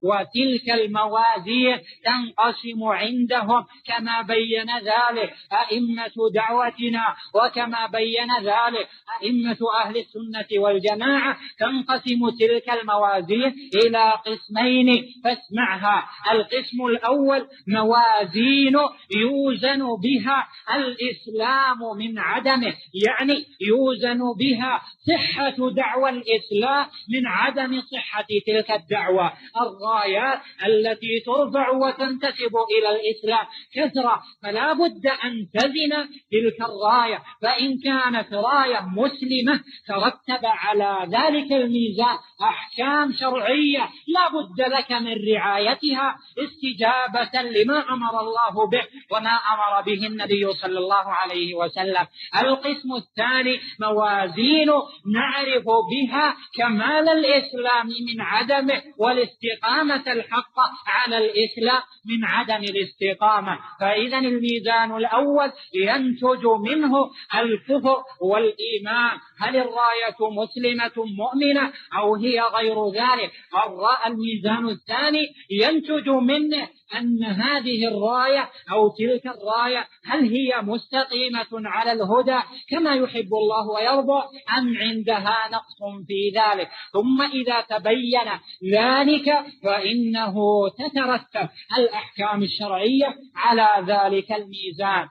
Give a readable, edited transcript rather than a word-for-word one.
وتلك الموازين تنقسم عندهم كما بين ذلك أئمة دعوتنا وكما بين ذلك أئمة أهل السنة والجماعة. تنقسم تلك الموازين إلى قسمين فاسمعها. القسم الأول موازين يوزن بها الإسلام من عدمه، يعني يوزن بها صحة دعوى الإسلام من عدم صحة تلك الدعوة. الرايات التي ترفع وتنتسب إلى الإسلام كثرة، فلا بد أن تزن تلك الراية، فإن كانت راية مسلمة ترتب على ذلك الميزان أحكام شرعية لا بد لك من رعايتها استجابة لما أمر الله به وما أمر به النبي صلى الله عليه وسلم. القسم الثاني موازين نعرف بها كمال الإسلام من عدمه والاستقامة الحق على الإسلام من عدم الاستقامة. فإذا الميزان الأول ينتج منه الكفر والإيمان، هل الراية مسلمة مؤمنة أو هي غير ذلك. الميزان الثاني ينتج منه أن هذه الراية أو تلك الراية هل هي مستقيمة على الهدى كما يحب الله ويرضى أم عندها نقص في ذلك. ثم إذا تبين ذلك فإنه تترتب الأحكام الشرعية على ذلك الميزان.